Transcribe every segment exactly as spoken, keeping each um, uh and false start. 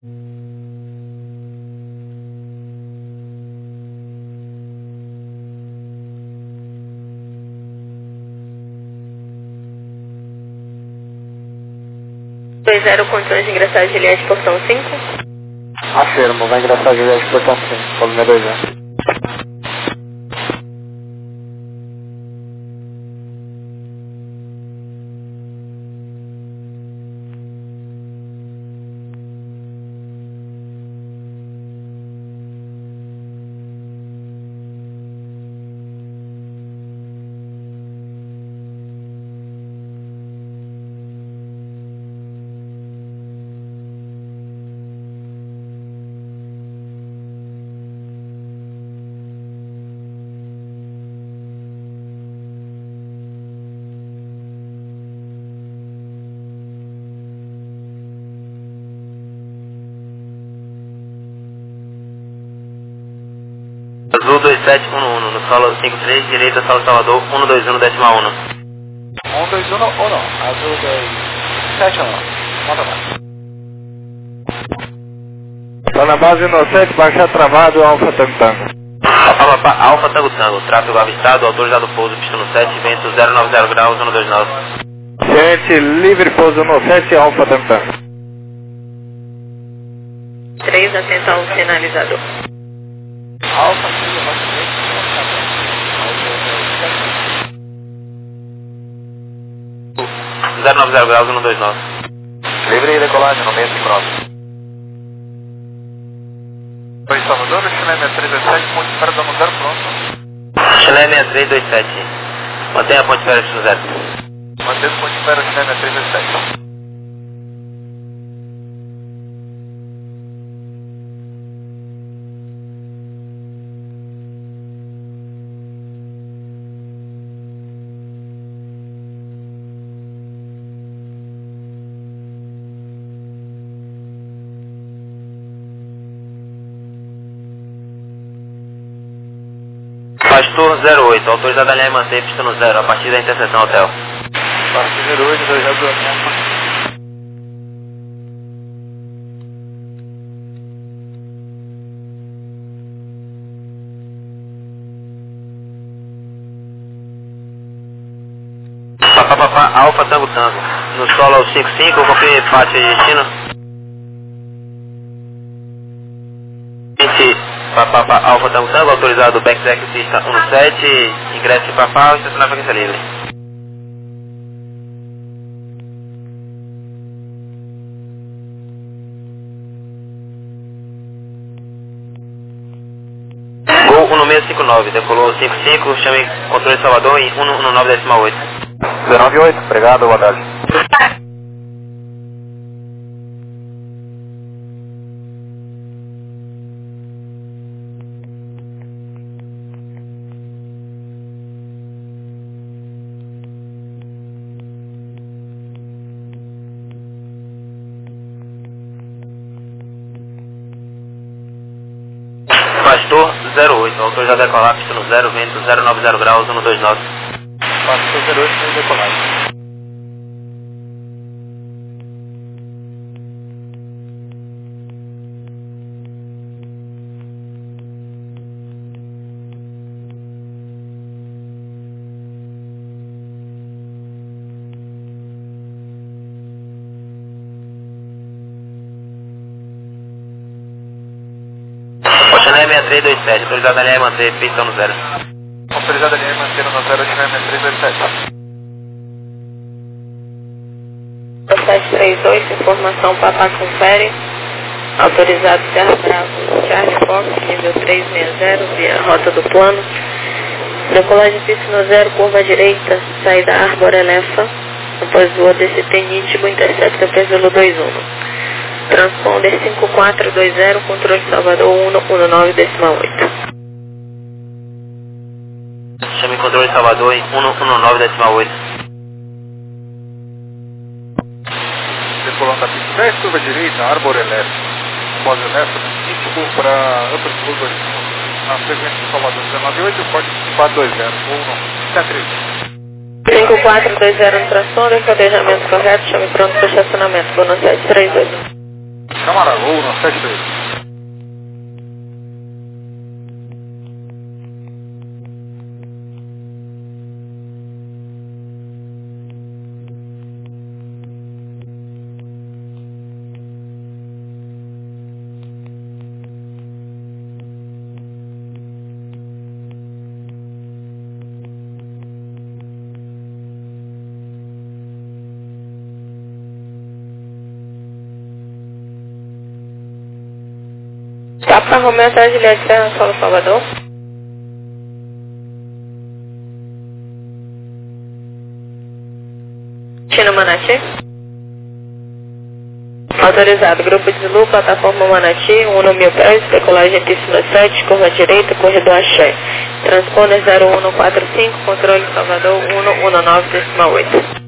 dois zero, condições de ingressar Juliette, portão cinco. Afirmo, vai ingressar Juliette, portão cinco, coluna dois zero. Azul dois sete um um, no solo cinco três, direita, solo Salvador, um dois um, decimal um. um dois um, um, azul dois sete um, manda mais. Tá na base no sete, baixar travado, Alfa Tango Tango. Alfa, Alfa Tango Tango, tráfego avistado, autorizado pouso, pista no sete, vento zero nove zero graus, um dois nove. sete, livre pouso no sete, Alfa Tango Tango. três, atento ao sinalizador. Alfa, zero nove zero graus, um dois nove. livre decolagem no meio cinco nove. Oi, Salvador, Chile seis três dois sete, ponte de ferro, damos zero pronto. Chile seis três dois sete, mantenha a ponte de ferro no zero. Mantenha a ponte de ferro, Chile seis três dois sete. Pastor zero oito, autorizado a linha e manter pista no zero, a partir da interseção hotel. Pastor zero oito, autorizado a linha. Papapá, Alfa Tango Tango, no solo cinco cinco, confirme pátio de destino. Papapá, Alfa Tango Tango, autorizado backdeck pista um sete, ingresso em Papá, estacionar frequência livre. Gol um seis cinco nove, decolou cinco cinco, chame controle de Salvador em um um nove decimal oito. zero nove oito, obrigado, boa tarde. Pastor zero oito, autorizado a decolar, pista no zero, vento zero nove zero graus, um dois nove. Pastor zero oito, sem decolagem. Chile seis três dois sete, autorizado a linha e manter pista no zero. Autorizado a linha e manter no zero, Chile seis três dois sete. sete três dois, informação Papá confere. Autorizado Serra Bravo, Charlie Fox, nível trezentos e sessenta, via rota do plano. Decolagem pista no zero, curva à direita, saída Arbor Elefa. Após voo desse T nítido, intercepta Pesolo dois um. Transponder cinco quatro dois zero, controle Salvador um um nove decimal oito. Chame controle Salvador em um um nove decimal oito. Decolando a pista dez, curva direita, Arbor Elefa. Após Elefa, nítido para Upper School dois um. Na frequência de Salvador zero nove oito, corte cinco quatro dois zero, ou não, sete três. cinco quatro dois zero no transponder, codejamento correto, chame pronto para estacionamento, Bono sete três dois. Camarada, voo no sete três. Papa Romeo atrás de Juliette Serra, Solo Salvador. China Manati. Autorizado, grupo de Zulu, plataforma Manati, um mil pés, decolagem pista sete, curva direita, corredor Axé. Transponder zero um quatro cinco, controle Salvador um um nove decimal oito.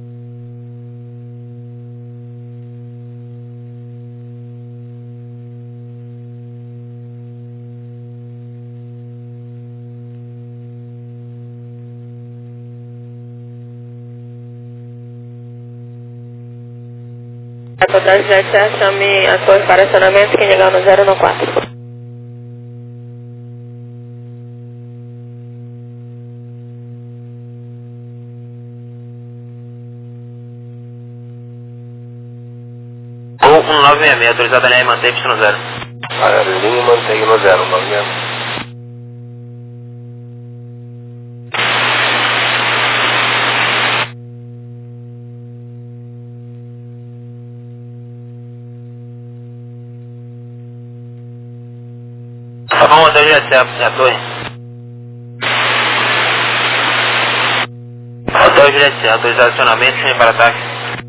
A total de Serra, chame a torre para acionamento, quem ligar no zero um quatro. Ou um nove seis seis, autorizado a linha e mantém pista no zero. A linha mantém no zero, um nove seis seis. Tá bom, até Juliette Serra, a torre. Hotel Juliette Serra, autorizado acionamento, chame para ataque.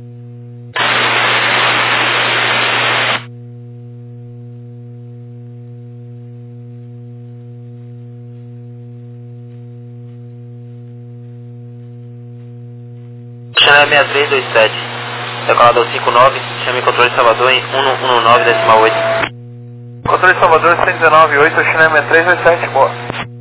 Chanel seis três dois sete, decolador cinco nove, chame controle de Salvador em um um nove decimal oito. Controle de Salvador cento e dezenove ponto oito, China seis três dois sete, boa.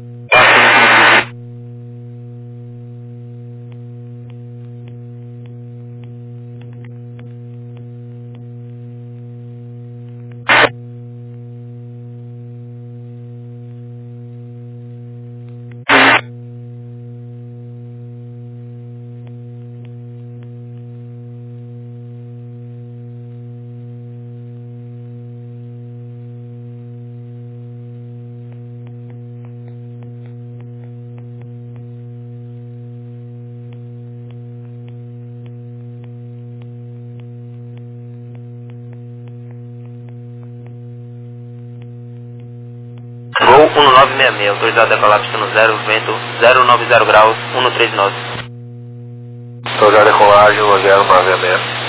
Voo um nove seis seis, autorizado a decolar pista no zero, vento zero nove zero graus, um três nove. Autorizado a decolagem no zero nove seis seis.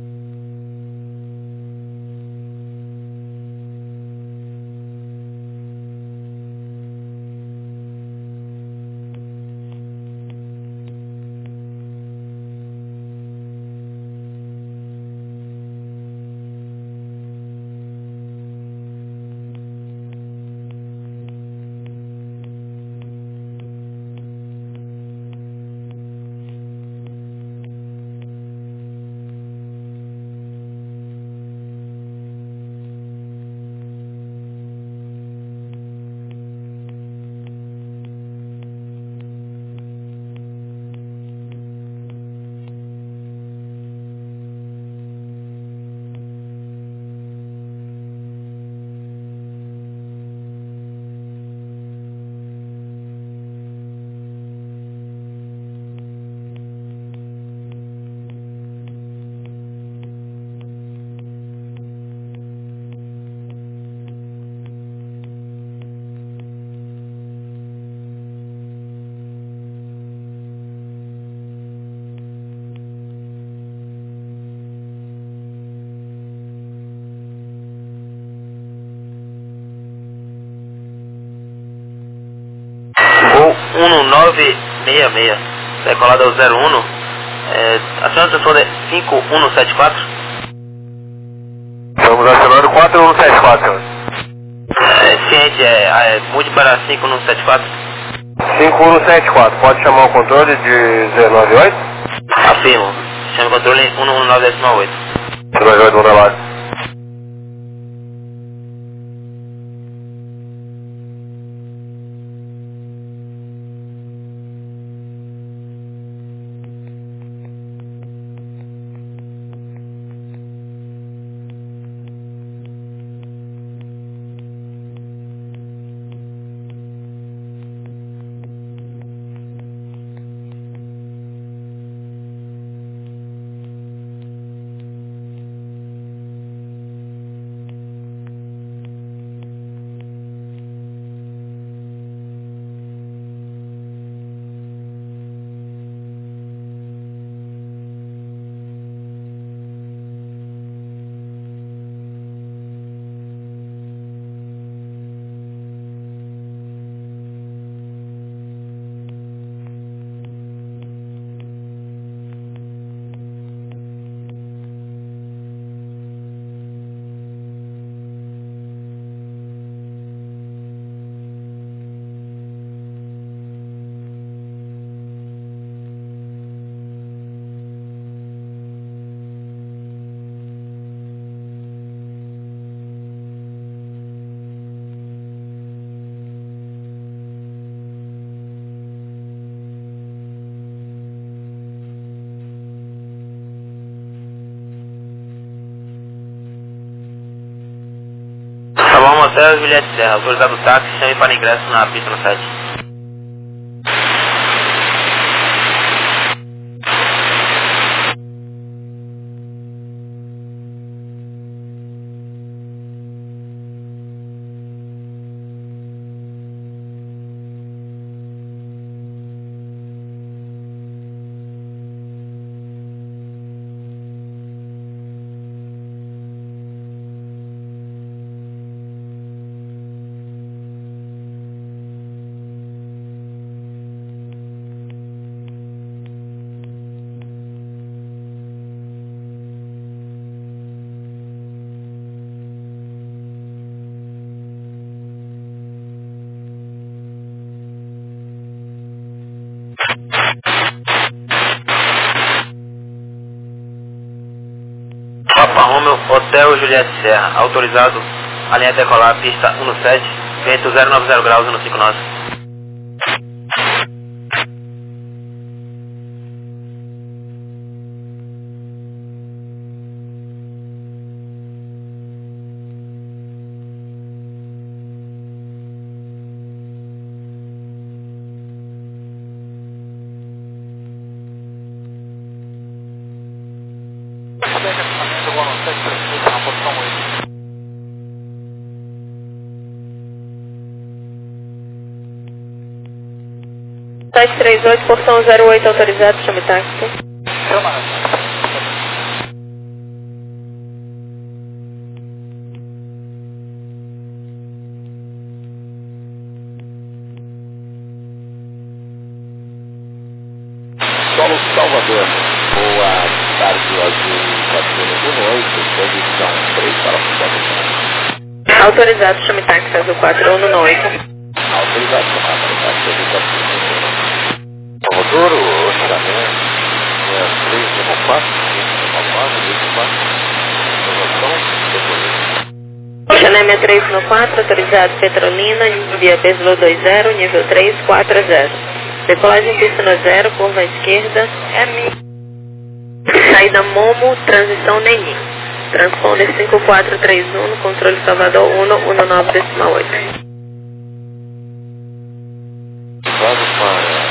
um nove seis seis, decolado ao zero um, é, aciona o transponder cinco um sete quatro. Estamos acionando quatro um sete quatro, senhor. É, ciente, é, é, mude para cinco um sete quatro. cinco um sete quatro, pode chamar o controle de zero nove oito? Afirmo, chame o controle em um um nove decimal oito. zero nove oito, manda lá. Hotel Juliette Serra, autorizado o táxi, chame para ingresso na pista no site. Papa Romeo, Hotel Juliette Serra, autorizado a linha decolar, pista um sete, vento zero nove zero graus, um cinco nove. sete três oito, portão zero oito, autorizado, chame táxi. Solo Salvador, boa tarde, azul quatro um oito, posição três para a Autorizado, chame táxi, azul quatro um oito. Autorizado, chamar para o táxi, azul quatro um oito. Motor, o chamamento, três um quatro, Xanemia três um quatro, autorizado Petrolina, via Peslo dois zero, nível três quatro zero. Decolagem pista no zero, curva à esquerda, é a minha. Saída Momo, transição Neni. Transponder cinco quatro três um, controle Salvador um um nove decimal oito. Vamos para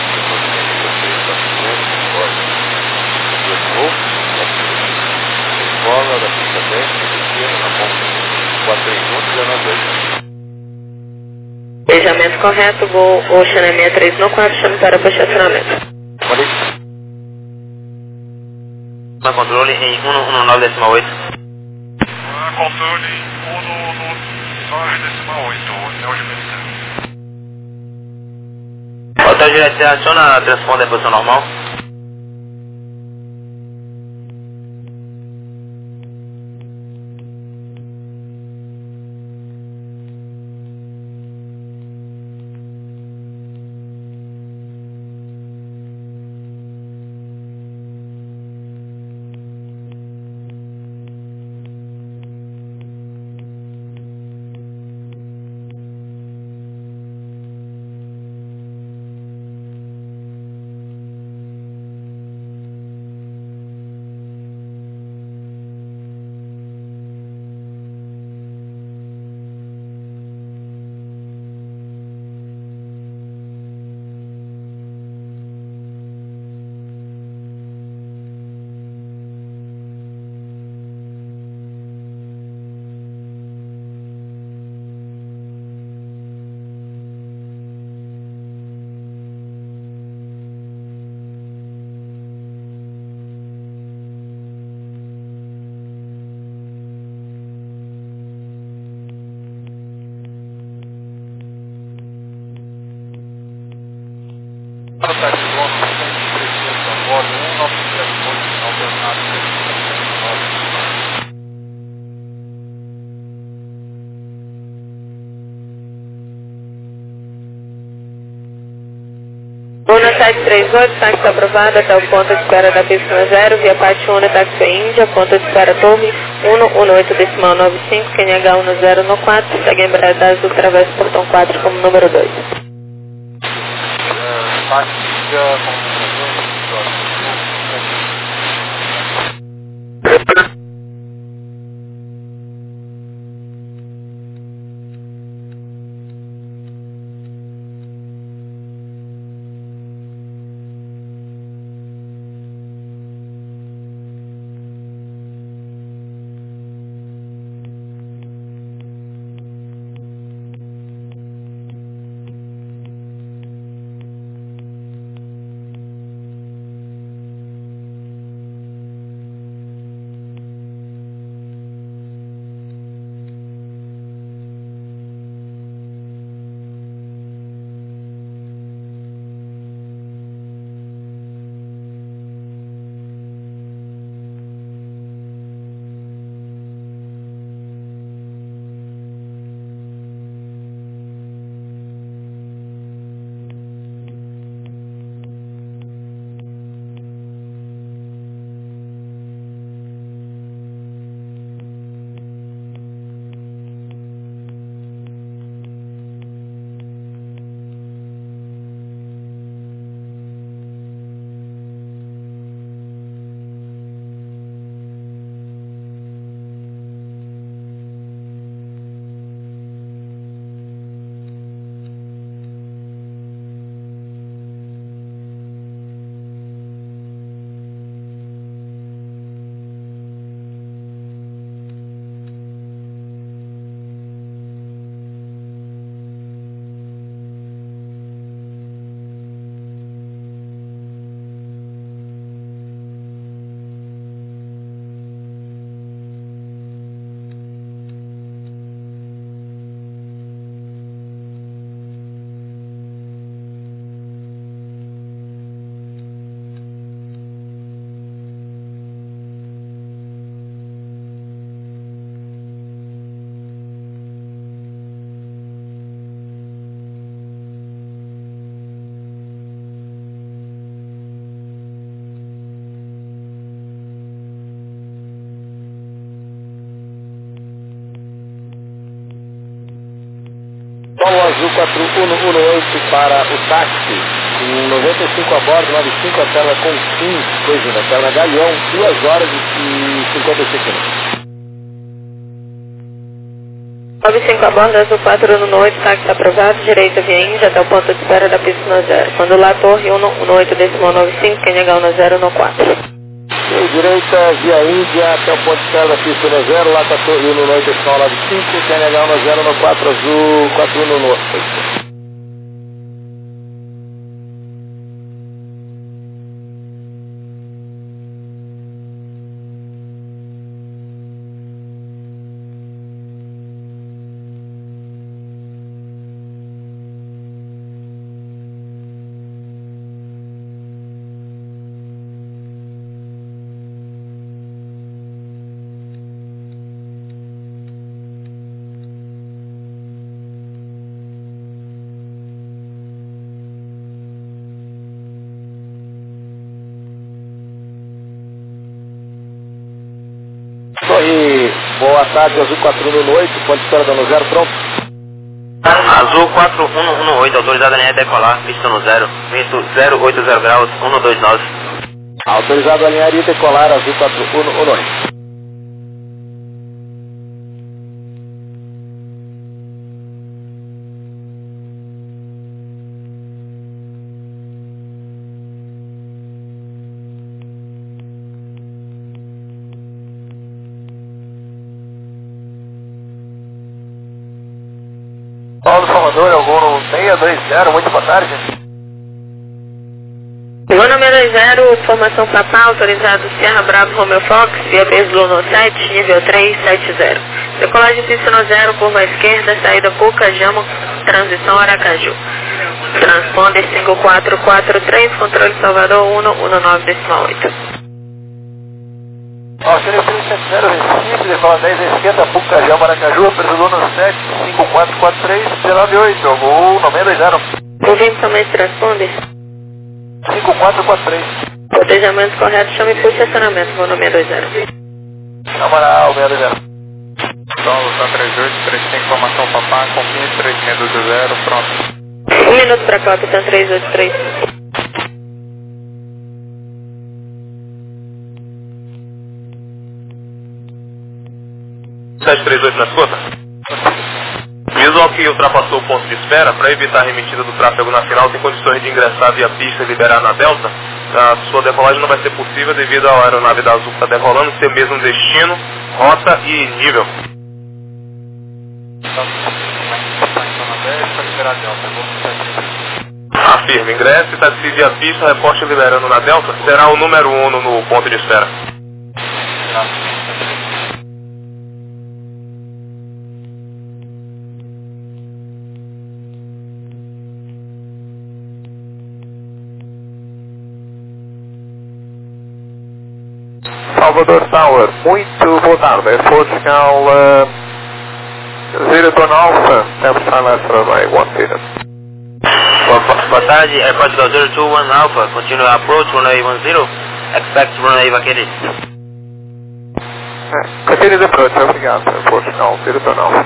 escola da pista dez, pequena, na ponta quatro três um, dezenove dois. Beijamento correto, vou Oxanemia três um quatro, chame para o estacionamento. Falei. Na controle em um um nove decimal oito. Na controle um um nove decimal oito, Hotel Juliette Serra. Hotel Juliette Serra, aciona a transponder em posição normal. Una sete três oito, táxi aprovado até o ponto de espera da pista zero, via Pátio Una, táxi Índia, ponto de espera Torre um um oito decimal nove cinco, Q N H um zero um quatro, segue a Embraer Azul, através do portão quatro como número dois. Azul quatro um um oito para o táxi, com noventa e cinco a bordo, nove cinco a tela com sim, coisa da tela Galeão, duas horas e cinquenta e cinco minutos. nove cinco a bordo, Azul quatro um oito, táxi aprovado, direita via Índia até o ponto de espera da pista no zero. Quando lá torre um oito decimal nove cinco, quem negar no zero no quatro. E direita via Índia até o ponto de espera da pista no zero, lá está torre um oito decimal nove cinco, quem negar no zero no quatro, Azul quatro um um oito. Torre, boa tarde, Azul quatro um um oito, ponto de espera dando zero, pronto. Azul quatro um um oito, autorizada a linha decolar, pista no zero, vento zero oito zero graus, um dois nove. Autorizado a alinhar e decolar, Azul quatro um um oito. Paulo Salvador, algum seis dois zero, muito boa tarde. Iguana seis dois zero, formação Papá, autorizado Sierra Bravo Romeo Fox, via Beslu no sete, nível três sete zero. Decolagem pista no zero, curva esquerda, saída Puca, Jamo, transição Aracaju. Transponder cinco quatro quatro três, controle Salvador um um nove decimal oito. Ó, seria três sete zero, Recife, decola dez à esquerda, Puca, Jamo, Aracaju, Presidor no sete, cinco quatro quatro três, nove oito, algum nove dois zero. Ouvindo também esse transponder? cinco quatro quatro três. Protejamento correto, chame por estacionamento, vou no seis dois zero. Camaral, seis dois zero. Paulo, tá três oito, três cinco, informação Papá, confirme três seis dois zero, pronto. Um minuto para cá, capitão três oito três cinco. sete três oito na escuta. Visual que ultrapassou o ponto de espera, para evitar a remetida do tráfego nacional, tem condições de ingressar via pista e liberar na Delta. A sua decolagem não vai ser possível devido à aeronave da Azul que está decolando ter mesmo destino, rota e nível. Afirma, ingresse, taxi via pista, reporte liberando na Delta, será o número um no ponto de espera. Salvador Tower, muito boa tarde. É Portugal uh, zero Ton Alpha, Tempo Silence for by one minute. Boa tarde, é Portugal zero two one Alpha, continue approach runway one zero, expect runway vacated. Continue the approach, obrigado. É Portugal zero Ton Alpha.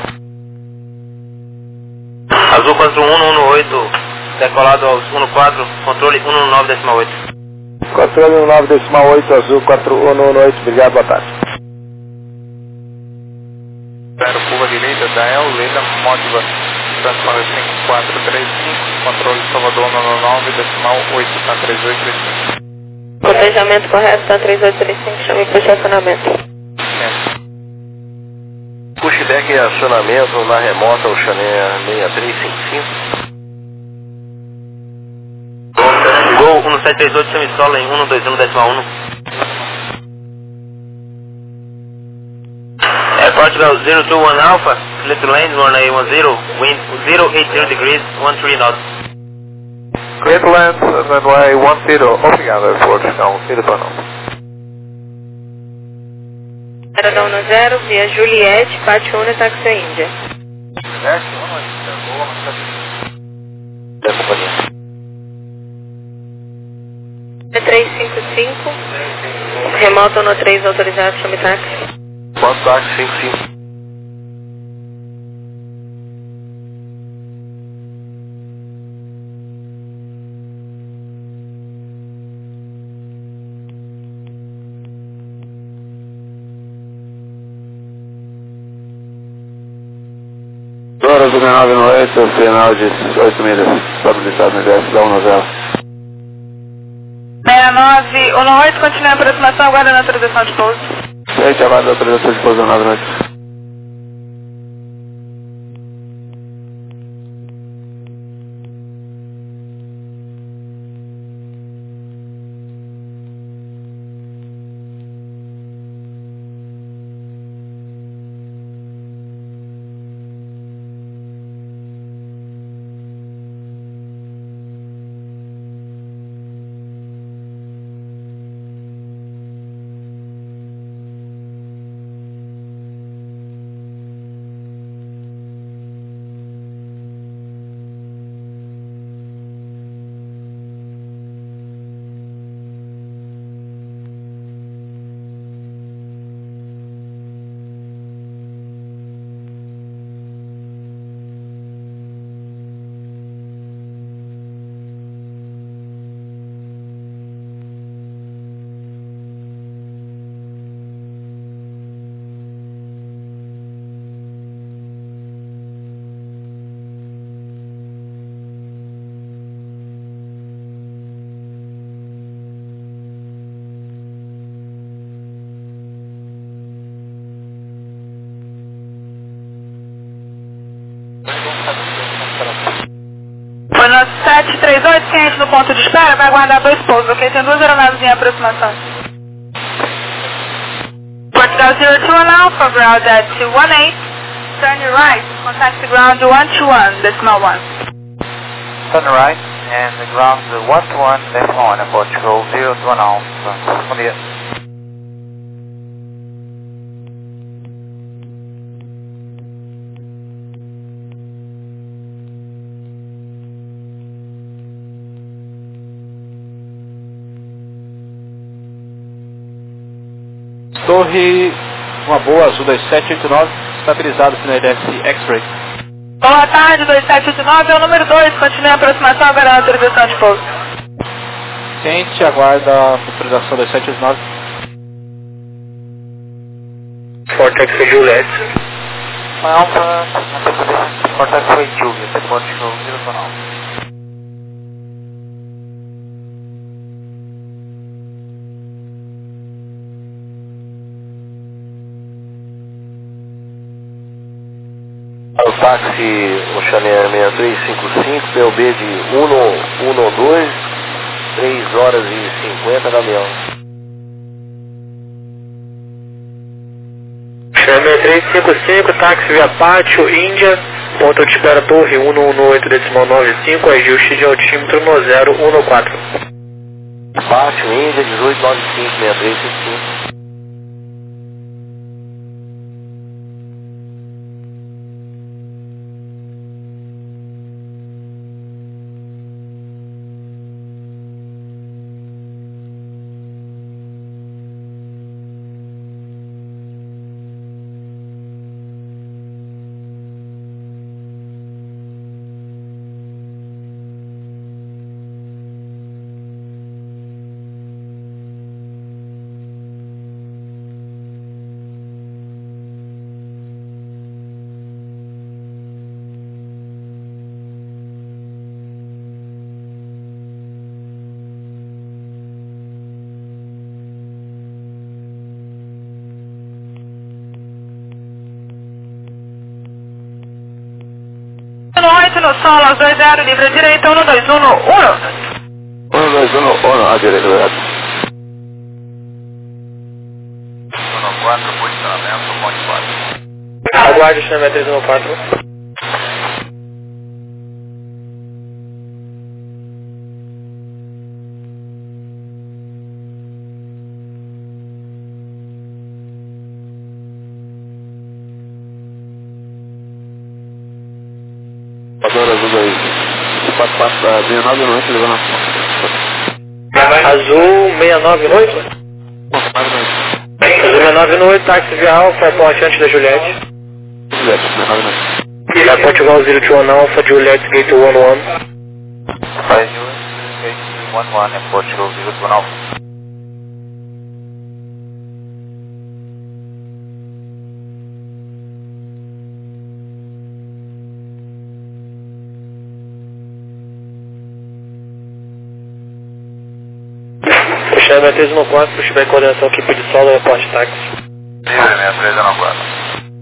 Azul quatro um um oito, decolado aos um quatro, controle um nove decimal oito. Controle um nove decimal oito, Azul quatro um um oito, obrigado, boa tarde. Zero, curva direita, Dael, Leila, Módiva, transponder cinco quatro três cinco, controle Salvador um nove decimal oito, tá três oito três cinco. Protejamento correto, tá três oito três cinco, chame por estacionamento. Push deck e acionamento na remota, o Chanel seis três cinco cinco. Gol um sete três oito, semi-solo em um dois um decimal um. É Portugal zero two one Alpha, clear lane, runway one zero, wind zero eight zero degrees, one three knots. Great Land, runway one zero, obrigado, é Portugal zero Ton Alpha. Aerodão no zero, via Juliette, Pátio Una, Táxi Índia. Juliette, Da companhia. três cinco cinco, remoto no três autorizado, chame táxi. Quanto táxi cinco cinco? Grupo sessenta e nove no oito, final de oito milhas, estabilizado no I D S da um nove. sessenta e nove, um oito, continue a aproximação, aguardando a autorização de pouso. Sete, aguarda a autorização de pouso nove noite. Foi no sete três oito, quente no ponto de espera, vai aguardar dois pousos, ok? Tem duas aeronaves em aproximação. Portugal zero two one Alpha, ground at two one eight, turn your right, contact the ground one two one, decimal one. Turn right, and the ground one two one, decimal one, Portugal zero two one Alpha. Bom dia. Torre, uma boa, azul dois sete oito nove, estabilizado no I D S X-Ray. Boa tarde, dois sete oito nove, é o número dois, continue a aproximação, aguardando a autorização de pouso. Quente, aguarda a autorização dois sete oito nove. Fortex Juliet. Alpha, Fortex Juliet, Portugal zero two one Alpha. O táxi Oceania seis três cinco cinco, P O B de um um dois, três horas e cinquenta, caminhão. Oceania seis três cinco cinco, táxi via Pátio, Índia, ponto de espera Torre um um oito, decimal nove cinco, ajuste de altímetro no zero um quatro. Pátio, Índia, dezoito nove cinco, seis três cinco cinco. oito no solo, aos dois zero, livre à direita, um dois um um. um dois um um, à direita, obrigado. um quatro, posicionamento, ponte quatro. Aguarde o Oceania três um quatro. Azul dois quatro quatro, seis nove noite, levando Azul seis nove oito? Azul seis nove oito, táxi via Alfa, ponte antes da Juliette. Juliette, seis nove noite. Via Portugal zero two one Alpha, Juliette gate one one. Five Juliet, one one, and Portugal zero two one Alpha. Chama três um quatro, pushback coordenação equipe de solo, reporte táxi. Livre, meia três um quatro.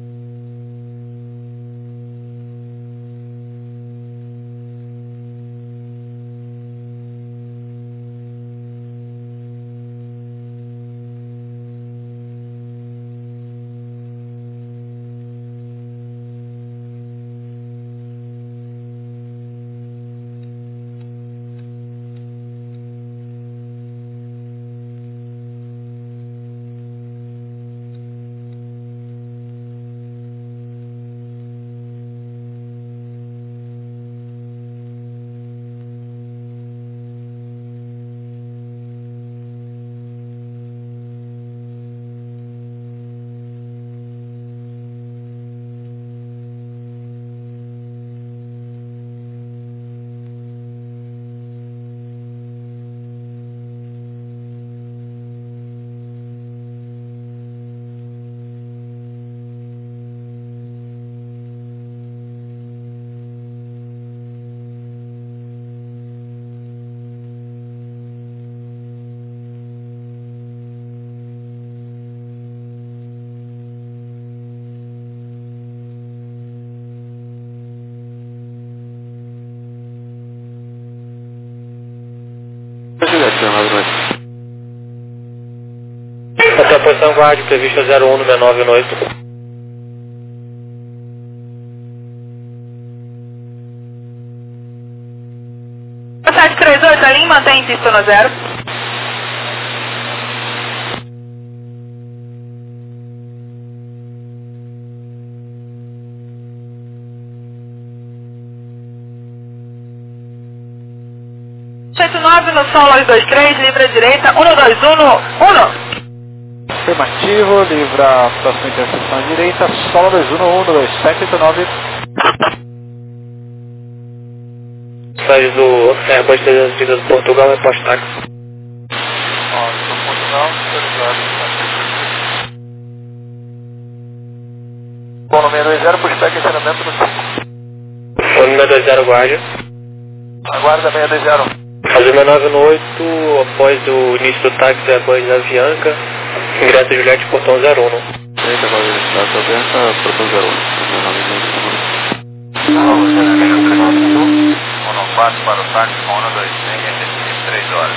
Até a posição guarde prevista zero um no sessenta e nove no oito. sete três oito, a linha mantém pista no zero. sete nove no solo dois três, livre à direita, um dois um, um. Afirmativo, livra a próxima interseção à direita, solo dois um, um dois sete oito nove. Mensagem do Airbus trezentos e trinta do Portugal, reporte táxi. Ó, do Portugal, autorizado. Bom, no seis dois zero, pushback ensinamento no cinco. Fone seis dois zero, guarde. Aguarda seis dois zero. Azul sessenta e nove no oito, após o início do táxi Airbus Avianca, ingresso Juliette, portão zero um. Eita, valeu, está aberta, portão zero um quatro para o táxi, um dois seis, três horas.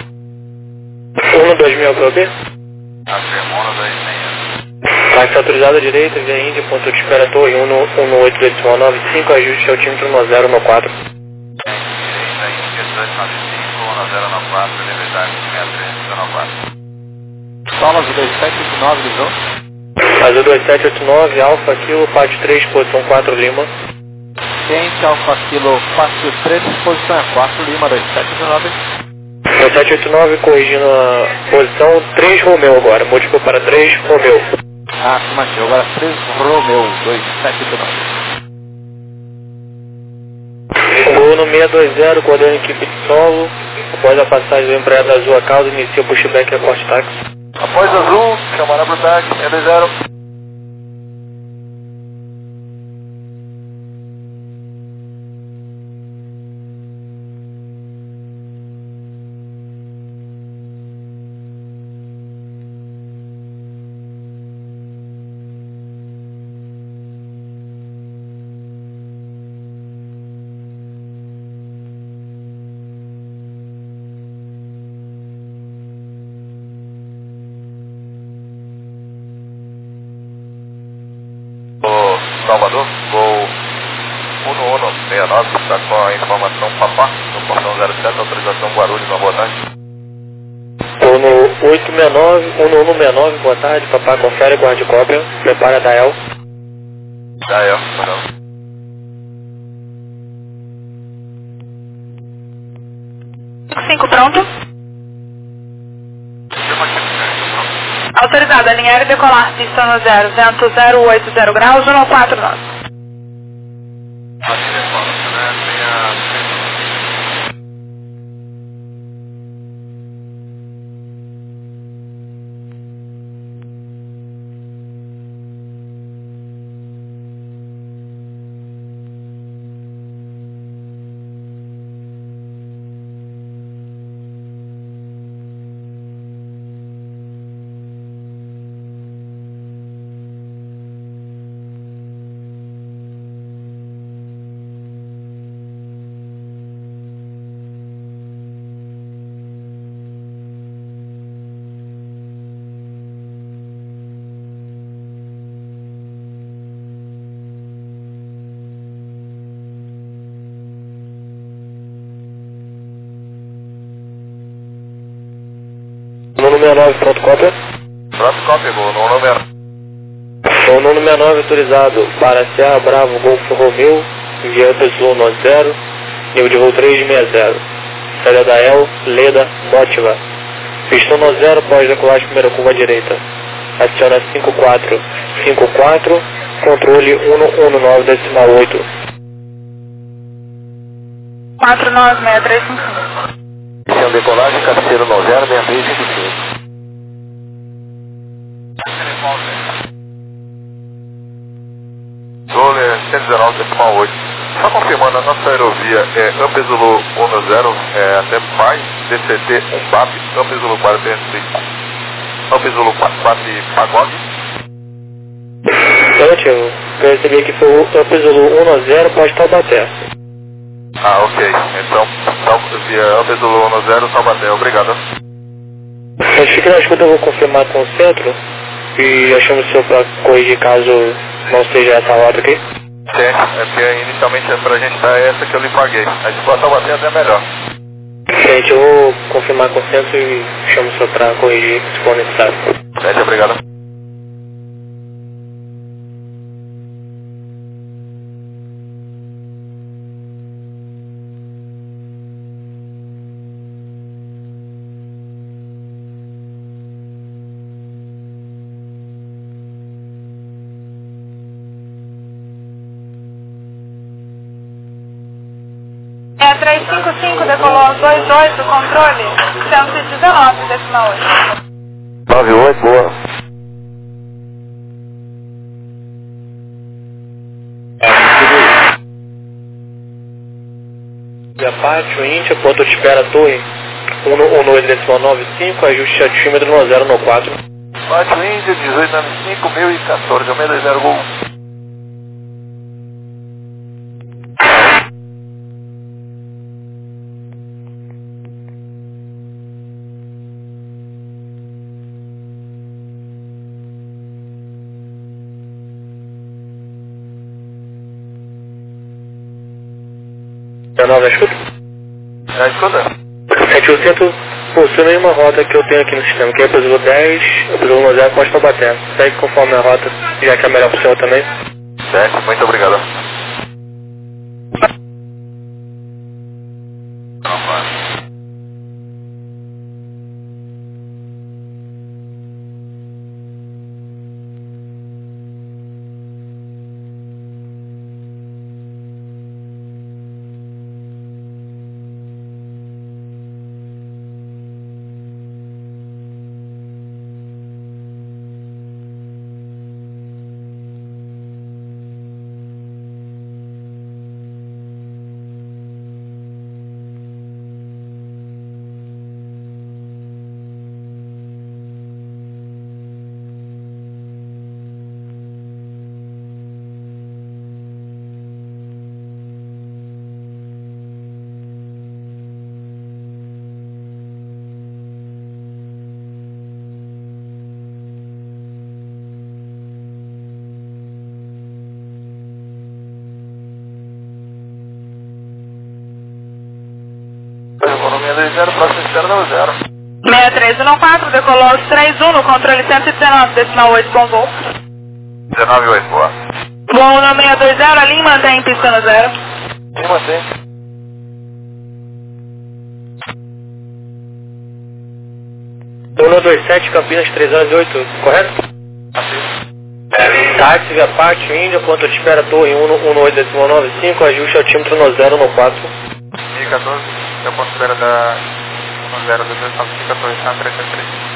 um dois mil para o B? Afirma, um dois seis. Táxi autorizado à direita, via Índia, ponto de espera torre um um oito decimal nove cinco, ajuste ao tímetro um zero um quatro. Direita, Índia, dois nove cinco, um zero um quatro, liberdade, seis três um quatro. Solas dois sete oito nove, livrou. Azul dois sete oito nove, Alfa Kilo, Pátio três, posição quatro, Lima. Quente, Alfa Kilo, Pátio três, posição é quatro, Lima, dois sete oito nove. dois sete oito nove, corrigindo a posição três, Romeu agora, múltiplo para três, Romeu. Ah, afirmativo, agora três, Romeu, dois sete oito nove. Voo no seis dois zero, coordenando equipe de solo. Após a passagem do empregado azul a causa, inicia o pushback e reporte táxi. Após azul, chamará para o táxi, seis dois zero. Salvador, voo um um seis nove, está com a informação papá, no portão zero sete, autorização Guarulhos, uma boa tarde. Voo no oito seis nove, um um seis nove, boa tarde, papá, confere, guarde cópia, prepara da El. Da El, não. cinco pronto. Autorizada, linha aérea decolar, pista no zero, vento zero oito zero graus, um quatro nove. sessenta e nove, pronto, cópia. Pronto, cópia, voo no sessenta e nove. Voo no sessenta e nove autorizado para Serra Bravo Golfo Romeu, enviando pessoa no zero, nível de voo três seis zero. Saída da El, Leda, Motiva. Pistão no zero, pós-decolagem, primeira curva à direita. Adiciona cinco quatro cinco quatro, controle um um nove decimal oito. quatro nove seis três cinco cinco. Pistão decolagem, cabeceira no zero, seis três cinco cinco. Dole cento e dezenove decimal oito. Só confirmando, a nossa aerovia é Amper Zulu um zero, é até Pai, D C T um B A P, Amper Zulu quarenta e cinco, Amper Zulu quatro quatro e Pagode. Negativo. Eu recebi aqui foi o Amper Zulu um zero, pode Taubaté. Ah, ok. Então, tal, via Amper Zulu um zero, Taubaté. Obrigado. Mas fique na escuta, eu vou confirmar com o centro e achamos o senhor para corrigir caso não seja essa rota aqui. Sim, é porque inicialmente é pra gente dar essa que eu lhe paguei. Aí se for Taubaté até melhor. Gente, eu vou confirmar com o centro e chamo o senhor para corrigir se for necessário. Gente, obrigado. É três cinco cinco, decolou dois oito, controle cento e dezenove decimal oito. nove oito, boa. Via Pátio, Índia, ponto de espera, torre um oito decimal nove cinco, ajuste altímetro no zero no quatro. Pátio Índia, dezoito noventa e cinco, mil e quatorze, seis dois zero gol. dezenove, escuta? Já escuta? sete por cento possui nenhuma rota que eu tenho aqui no sistema, que é Zulu dez, Zulu um zero, pode Taubaté. Segue conforme a rota, já que é melhor para o senhor também. Certo, muito obrigado. Economia dois zero, próximo externo zero. seis três um quatro, decolou três um no controle cento e dezenove decimal oito, bom voo. dezenove oito, boa. Voo no seis dois zero, a linha mantém pista no zero. Sim, mantém. um dois sete, Campinas três horas e oito, correto? Assim. Táxi, via Pátio, Índia, ponto de espera, torre um oito decimal nove cinco, ajuste altímetro no zero no quatro. mil e quatorze, eu ponto de espera da zero dois nove cinco, torre São três três.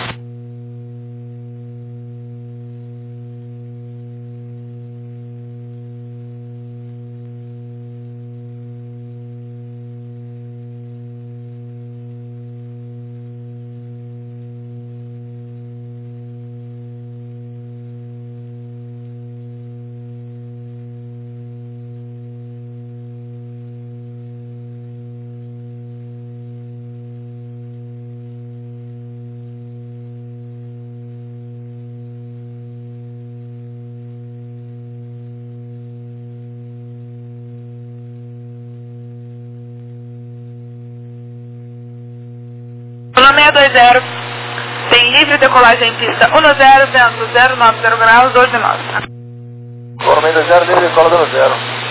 seis dois zero, tem livre, decolagem em pista um zero, vento zero nove zero graus, dois de nove. Coromenda zero, livre, decola dando zero.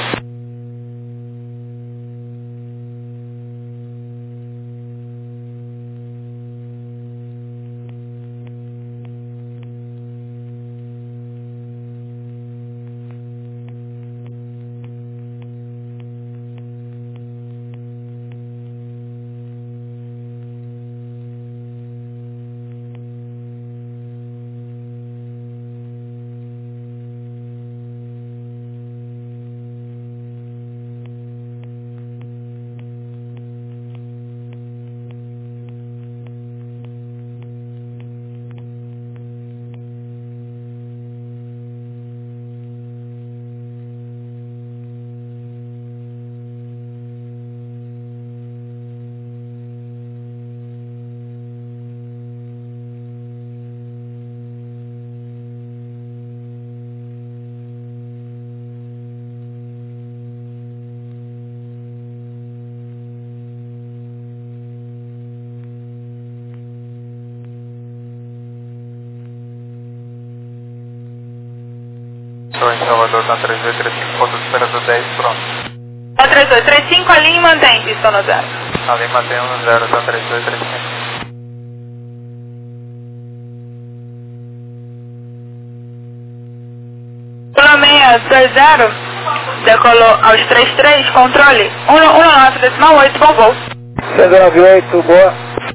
Estou em Salvador, na três dois três cinco, ponto de espera do dez, pronto. Tá três dois três cinco, a linha mantém, pista no zero. A linha mantém um zero, tá três dois três cinco. um seis dois zero, decolou aos três três, controle um nove decimal oito, bom voo. zero nove oito, boa.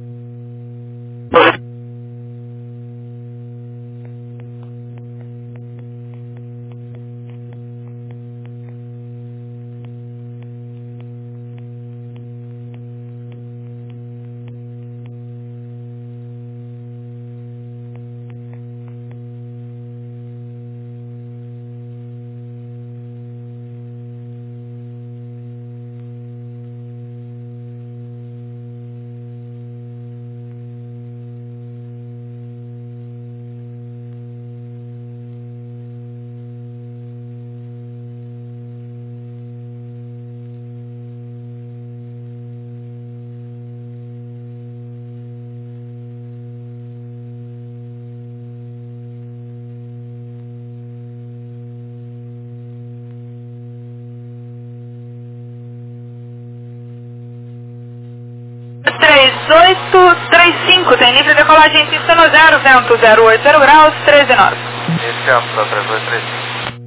três oito três cinco, tem livre decolagem em pista no zero, vento zero oito zero graus, treze nove. Esse é o três dois três cinco.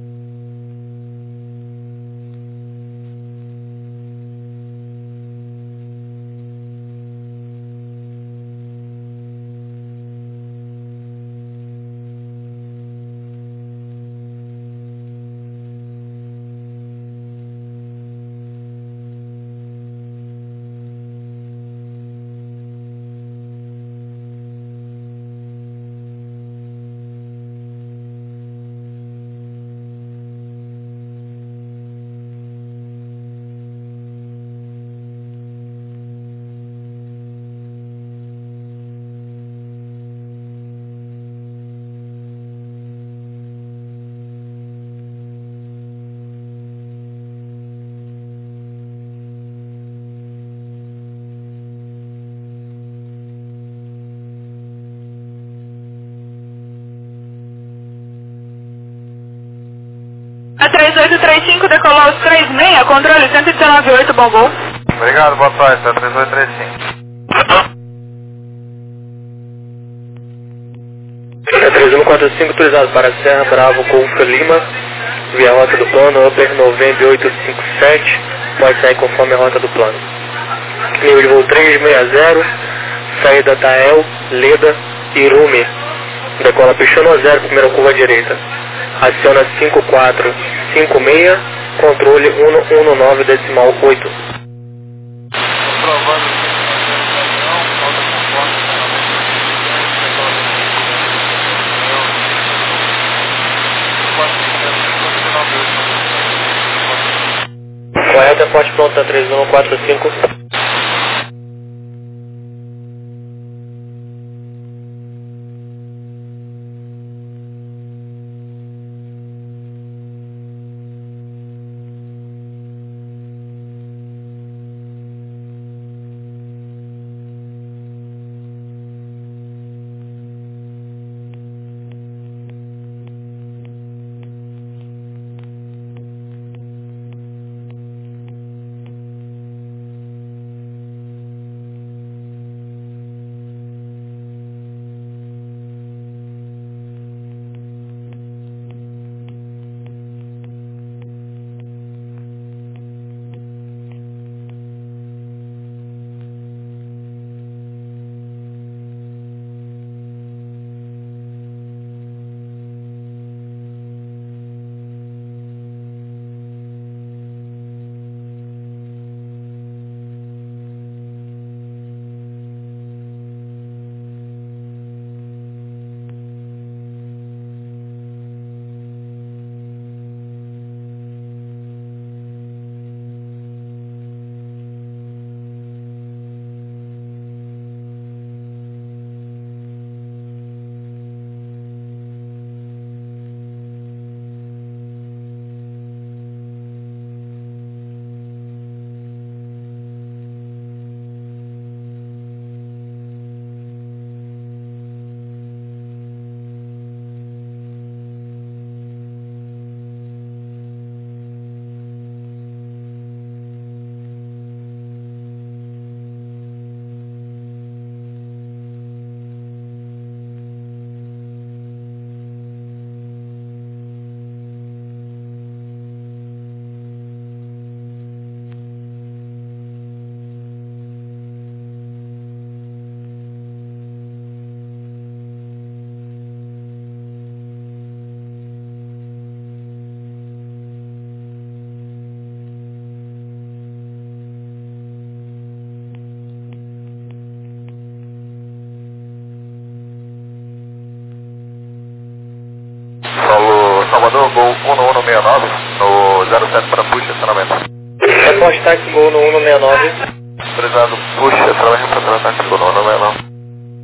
A três oito três cinco, decolou aos três seis, controle cento e dezenove oito, bom voo. Obrigado, boa tarde, tá três oito três cinco. É três um quatro cinco, autorizado para Serra Bravo, Golfo Lima, via rota do plano, Upper November oito cinco sete, pode sair conforme a rota do plano. Nível de voo três seis zero, saída Tael, Leda e Rume, decola pichando a zero, primeira curva à direita. Aciona cinco quatro cinco seis, controle um um nove decimal oito. Comprovando que não, falta conforme Correto, é forte pronta três um quatro cinco. nove, no zero sete para push, estacionamento. Reporte táxi Gol no um no seis nove. Prezado, push, estacionamento para táxi Gol no um no seis nove.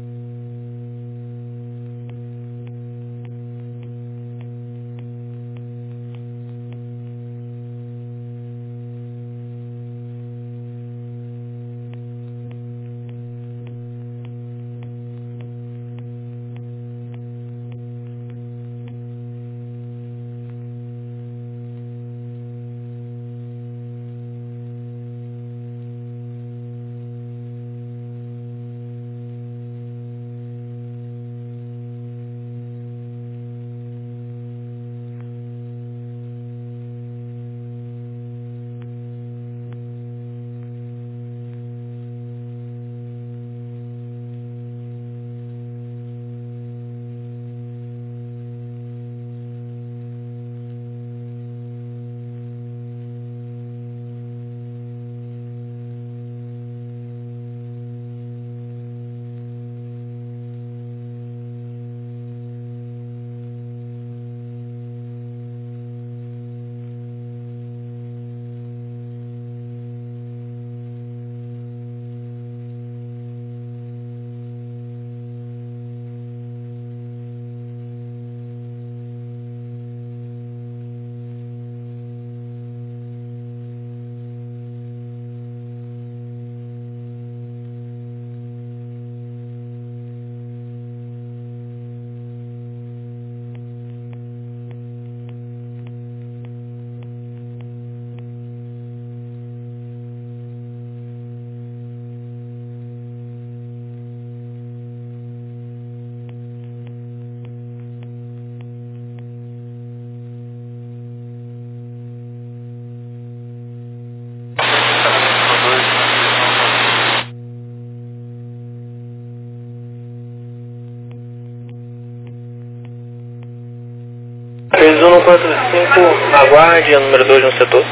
três um quatro cinco, aguarde, número dois no setor.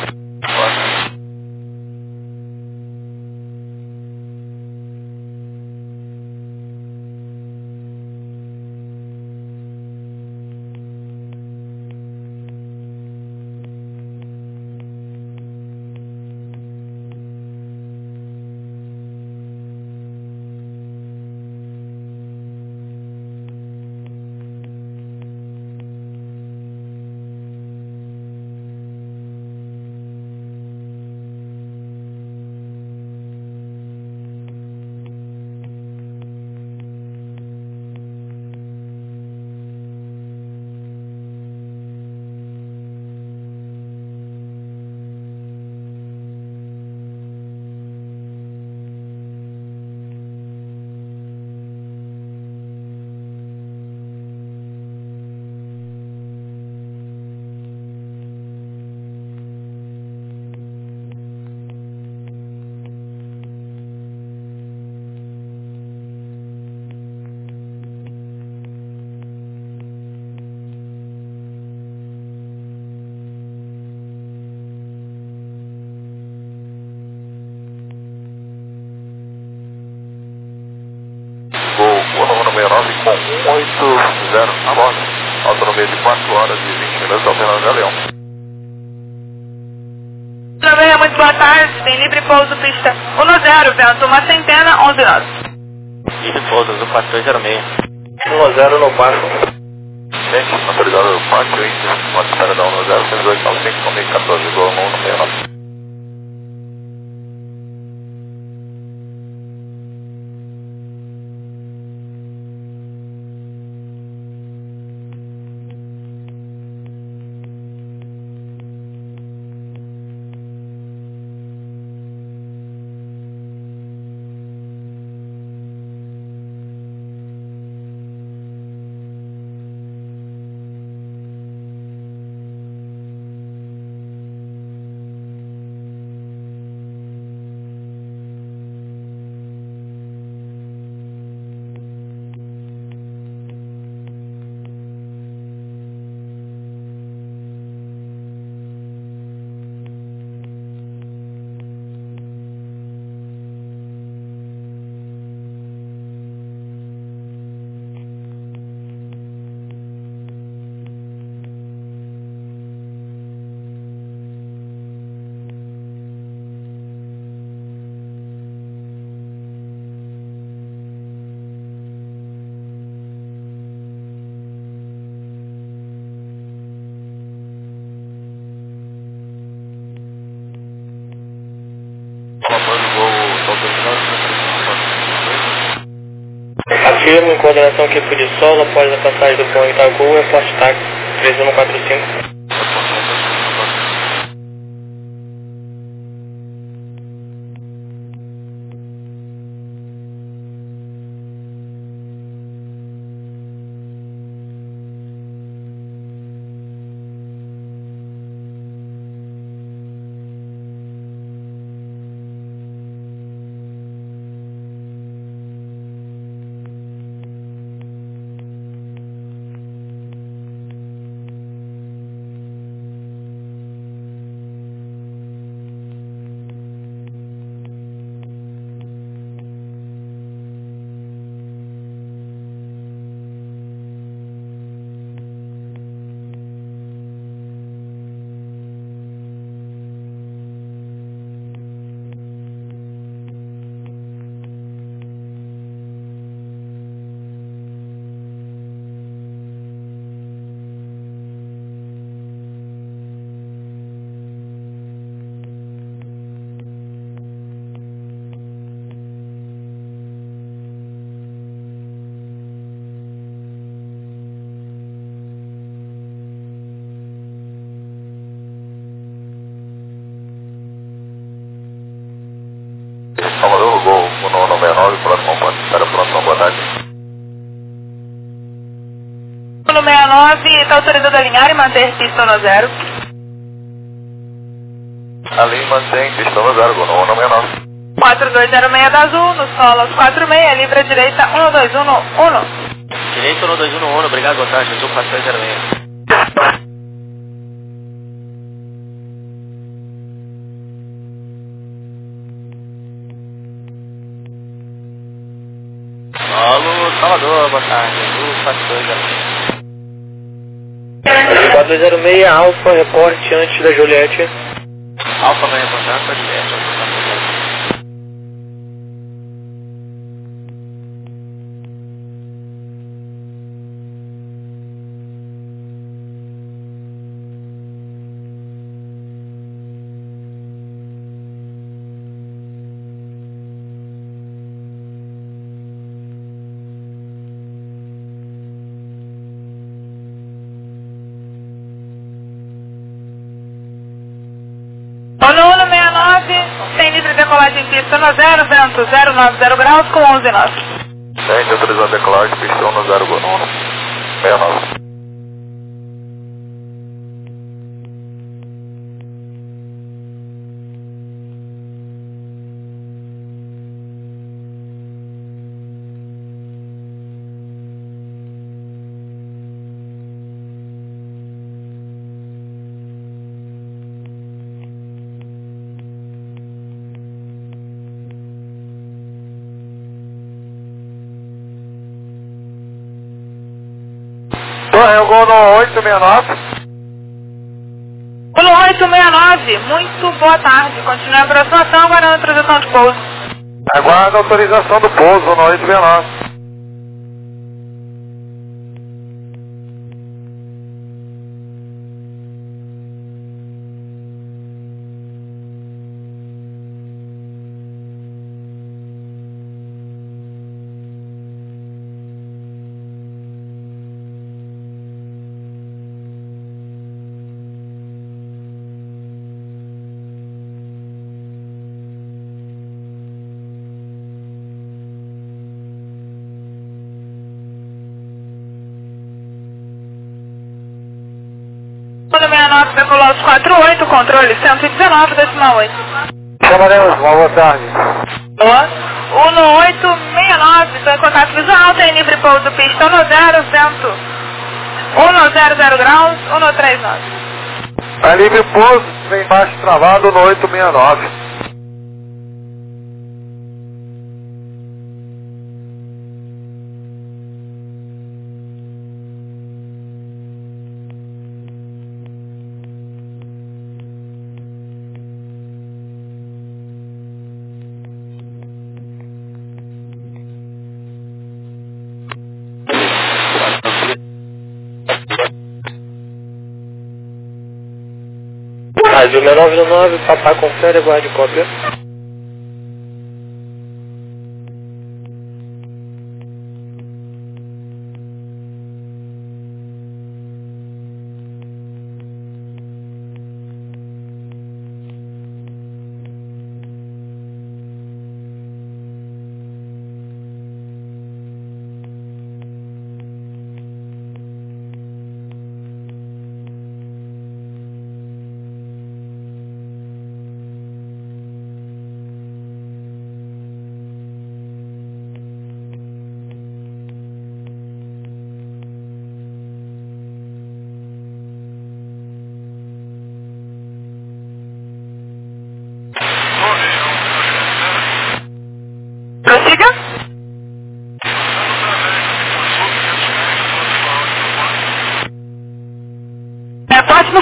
com um oito zero a bordo, autonomia de quatro horas e vinte minutos, alternando Galeão. Também, muito boa tarde, tem livre pouso pista um zero, vento uma centena, onze nove. Livre pouso do quatro dois zero seis. um zero no quarto. Gente, autorizado do quatro, índice, uma espera da um zero, cento e dois, nove cinco, comigo, quatorze, igual um seis nove. Confirmo em coordenação equipe de solo após a passagem do Boeing Itagu, reporte táxi três um quatro cinco. Salvador, Gol um nove nove nove, próximo ponto, espera próxima, boa tarde. um nove nove, está autorizado a alinhar e manter pista no zero. Ali mantém pista no zero, Gol um nove nove. quatro dois zero seis da Azul, no solo aos quatro seis, livre à direita um dois um um. Direito um dois um um, obrigado, boa tarde, Azul quatro dois zero seis. Alô, Salvador, boa tarde, Azul quatro dois zero seis. quatro dois zero seis, Alfa, reporte antes da Juliette. Alfa vai reportar antes da Juliette. um nove seis nove, tem livre decolagem em pista no zero, vento zero nove zero graus com onze nove. Tem autorizado a decolagem, pista no zero, Gol um seis nove. Torre, o Gol no oito seis nove. Gol oito seis nove, muito boa tarde. Continue a aproximação, aguardando a autorização de pouso. Aguarda a autorização do pouso no oito seis nove. um nove nove, decolou aos quatro oito, controle cento e dezenove, decimal oito. Chamaremos, uma boa tarde. Boa. um oito seis nove, estou em contato visual, tem livre pouso pista no zero, vento um zero zero graus, um três nove. É livre pouso, vem baixo travado no oito seis nove. Rádio seis nove nove, papai confere, aguarde cópia.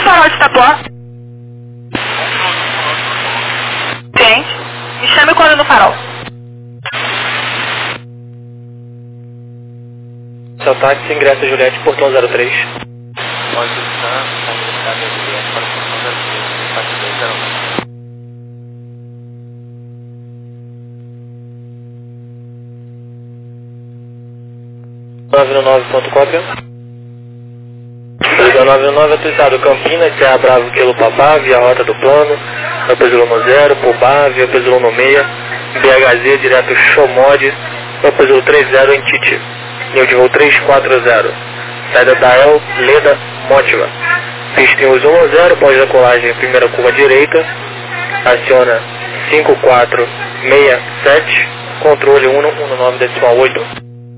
farol de Itapuã. Gente, me chame quando no farol. Seu táxi, ingresso Juliette, portão zero três. Pode estar, está Juliette para o portão zero três, parte dois zero um. nove nove ponto cópia. nove nove autorizado Campinas, Serra Bravo, Quilo Papá, via rota do plano, Upper no zero, Pubá, via Upper no meia, B H Z, direto Xomod, Upper trinta em Titi, nível de voo três quatro zero, saída da El, Leda, Motiva, pista em uso um zero, pós-decolagem, primeira curva direita, aciona cinco quatro seis sete, controle um um nove decimal oito.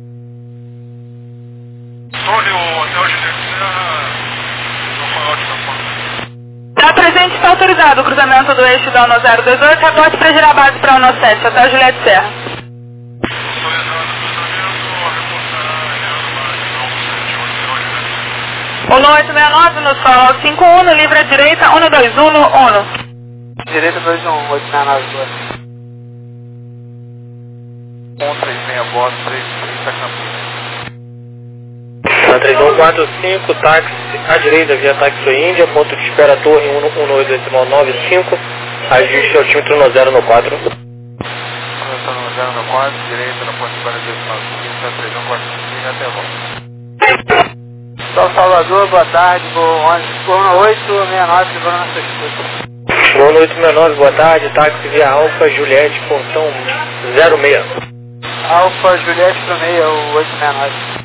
Tony, o Hotel Juliette Serra, no farol de Itapuã. Tá presente, está autorizado o cruzamento do eixo da ONO zero dezoito, rebote para girar a base para a ONO sete, Hotel Juliette Serra. Autorizado o cruzamento, reportar ONO oito seis nove no farol cinco um, no livre à direita, ONO dois um no ONO. Direita dois um, oito seis nove dois. um três seis, bordo três trinta Campinas. Na três um quatro cinco, táxi à direita via táxi Índia, ponto de espera torre um um oito decimal nove cinco, ajuste altímetro no zero no quatro. No zero no quatro, direita na ponte para decimal cinco, três um quatro cinco, até volta. São Salvador, boa tarde, vou oito seis nove, segura na sexta. Voo oito seis nove, boa tarde, táxi via Alfa Juliette, portão zero seis. Alfa Juliette para meia, o oito seis nove.